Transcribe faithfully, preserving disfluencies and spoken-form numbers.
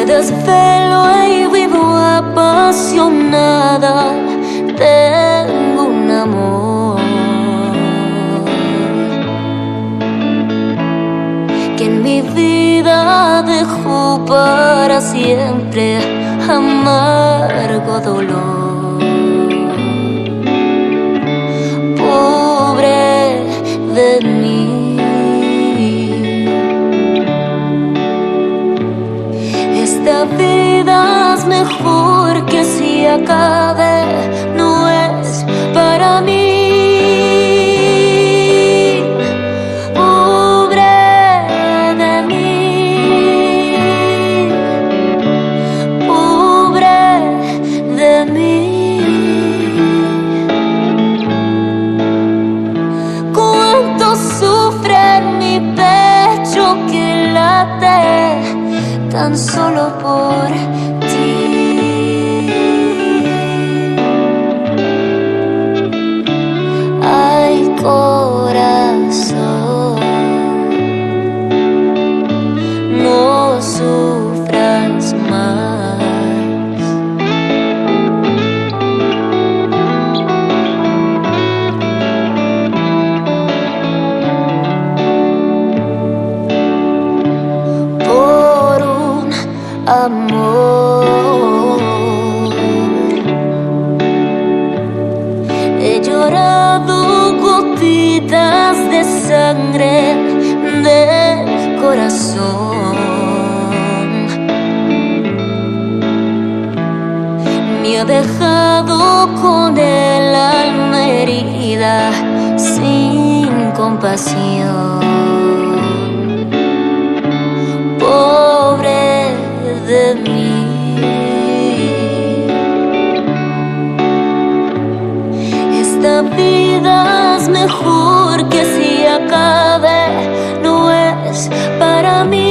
desvelo y vivo apasionada. Tengo un amor que en mi vida dejó para siempre amargo dolor. Pobre de mí, esta vida es mejor que si acabe, no es para mí. Pobre de mí, pobre de mí. Cuánto sufre mi pecho que late tan solo por ti. Ay, corazón, no sufras más. Por un amor he llorado gotitas de sangre del corazón. Me ha dejado con el alma herida, sin compasión. Pobre de mí, esta vida es mejor que si acabe, no es para mí.